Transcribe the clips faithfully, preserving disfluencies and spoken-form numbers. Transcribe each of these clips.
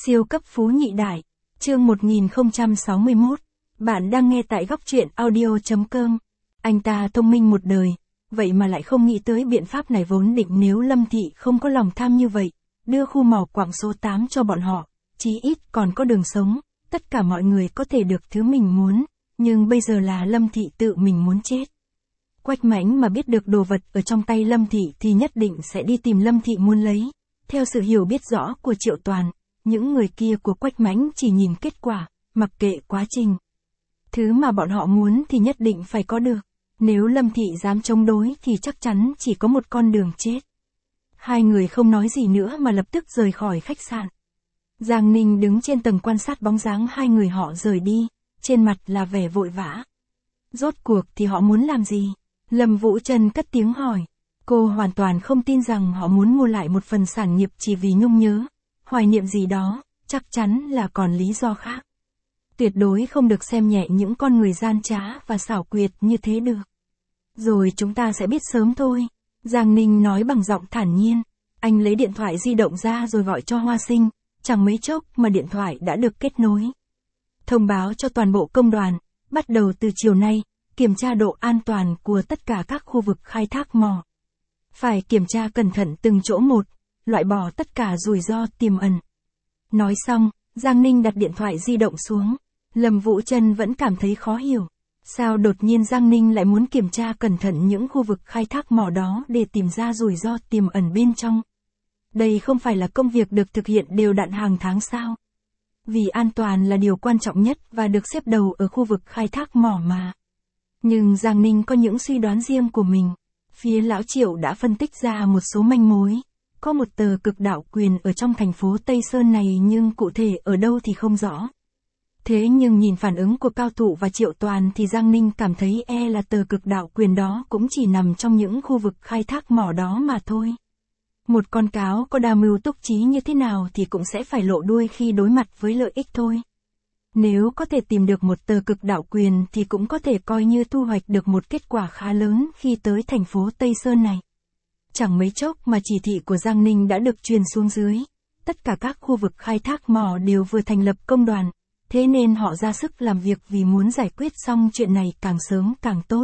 Siêu cấp phú nhị đại. Chương một nghìn không trăm sáu mươi mốt. Bạn đang nghe tại góc truyện audio.com. Anh ta thông minh một đời, vậy mà lại không nghĩ tới biện pháp này. Vốn định nếu Lâm Thị không có lòng tham như vậy, đưa khu mỏ quặng số tám cho bọn họ, chí ít còn có đường sống, tất cả mọi người có thể được thứ mình muốn, nhưng bây giờ là Lâm Thị tự mình muốn chết. Quách Mãnh mà biết được đồ vật ở trong tay Lâm Thị thì nhất định sẽ đi tìm Lâm Thị muốn lấy. Theo sự hiểu biết rõ của Triệu Toàn, những người kia của Quách Mãnh chỉ nhìn kết quả, mặc kệ quá trình. Thứ mà bọn họ muốn thì nhất định phải có được. Nếu Lâm Thị dám chống đối thì chắc chắn chỉ có một con đường chết. Hai người không nói gì nữa mà lập tức rời khỏi khách sạn. Giang Ninh đứng trên tầng quan sát bóng dáng hai người họ rời đi, trên mặt là vẻ vội vã. Rốt cuộc thì họ muốn làm gì? Lâm Vũ Trân cất tiếng hỏi. Cô hoàn toàn không tin rằng họ muốn mua lại một phần sản nghiệp chỉ vì nhung nhớ, hoài niệm gì đó, chắc chắn là còn lý do khác. Tuyệt đối không được xem nhẹ những con người gian trá và xảo quyệt như thế được. Rồi chúng ta sẽ biết sớm thôi. Giang Ninh nói bằng giọng thản nhiên. Anh lấy điện thoại di động ra rồi gọi cho Hoa Sinh, chẳng mấy chốc mà điện thoại đã được kết nối. Thông báo cho toàn bộ công đoàn, bắt đầu từ chiều nay, kiểm tra độ an toàn của tất cả các khu vực khai thác mỏ. Phải kiểm tra cẩn thận từng chỗ một, loại bỏ tất cả rủi ro tiềm ẩn. Nói xong, Giang Ninh đặt điện thoại di động xuống. Lâm Vũ Trân vẫn cảm thấy khó hiểu. Sao đột nhiên Giang Ninh lại muốn kiểm tra cẩn thận những khu vực khai thác mỏ đó để tìm ra rủi ro tiềm ẩn bên trong? Đây không phải là công việc được thực hiện đều đặn hàng tháng sao? Vì an toàn là điều quan trọng nhất và được xếp đầu ở khu vực khai thác mỏ mà. Nhưng Giang Ninh có những suy đoán riêng của mình. Phía Lão Triệu đã phân tích ra một số manh mối. Có một tờ cực đạo quyền ở trong thành phố Tây Sơn này nhưng cụ thể ở đâu thì không rõ. Thế nhưng nhìn phản ứng của Cao Thụ và Triệu Toàn thì Giang Ninh cảm thấy e là tờ cực đạo quyền đó cũng chỉ nằm trong những khu vực khai thác mỏ đó mà thôi. Một con cáo có đa mưu túc trí như thế nào thì cũng sẽ phải lộ đuôi khi đối mặt với lợi ích thôi. Nếu có thể tìm được một tờ cực đạo quyền thì cũng có thể coi như thu hoạch được một kết quả khá lớn khi tới thành phố Tây Sơn này. Chẳng mấy chốc mà chỉ thị của Giang Ninh đã được truyền xuống dưới. Tất cả các khu vực khai thác mỏ đều vừa thành lập công đoàn, thế nên họ ra sức làm việc vì muốn giải quyết xong chuyện này càng sớm càng tốt.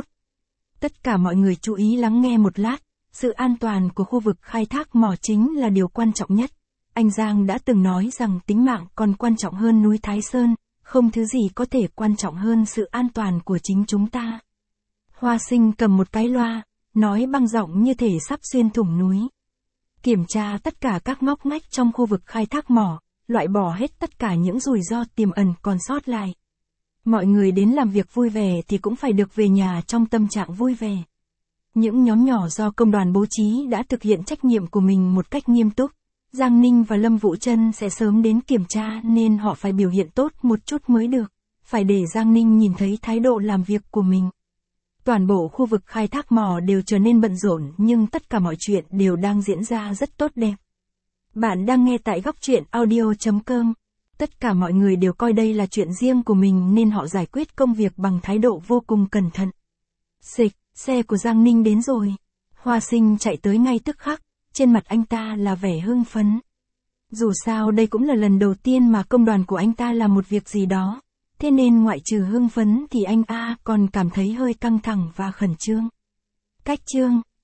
Tất cả mọi người chú ý lắng nghe một lát, sự an toàn của khu vực khai thác mỏ chính là điều quan trọng nhất. Anh Giang đã từng nói rằng tính mạng còn quan trọng hơn núi Thái Sơn, không thứ gì có thể quan trọng hơn sự an toàn của chính chúng ta. Hoa Sinh cầm một cái loa, nói bằng giọng như thể sắp xuyên thủng núi. Kiểm tra tất cả các ngóc ngách trong khu vực khai thác mỏ, loại bỏ hết tất cả những rủi ro tiềm ẩn còn sót lại. Mọi người đến làm việc vui vẻ thì cũng phải được về nhà trong tâm trạng vui vẻ. Những nhóm nhỏ do công đoàn bố trí đã thực hiện trách nhiệm của mình một cách nghiêm túc. Giang Ninh và Lâm Vũ Trân sẽ sớm đến kiểm tra nên họ phải biểu hiện tốt một chút mới được. Phải để Giang Ninh nhìn thấy thái độ làm việc của mình. Toàn bộ khu vực khai thác mỏ đều trở nên bận rộn nhưng tất cả mọi chuyện đều đang diễn ra rất tốt đẹp. Bạn đang nghe tại góc truyện audio.com. Tất cả mọi người đều coi đây là chuyện riêng của mình nên họ giải quyết công việc bằng thái độ vô cùng cẩn thận. Xịch, xe của Giang Ninh đến rồi. Hoa Sinh chạy tới ngay tức khắc, trên mặt anh ta là vẻ hưng phấn. Dù sao đây cũng là lần đầu tiên mà công đoàn của anh ta làm một việc gì đó, thế nên ngoại trừ hưng phấn thì anh A còn cảm thấy hơi căng thẳng và khẩn trương. Cách trương,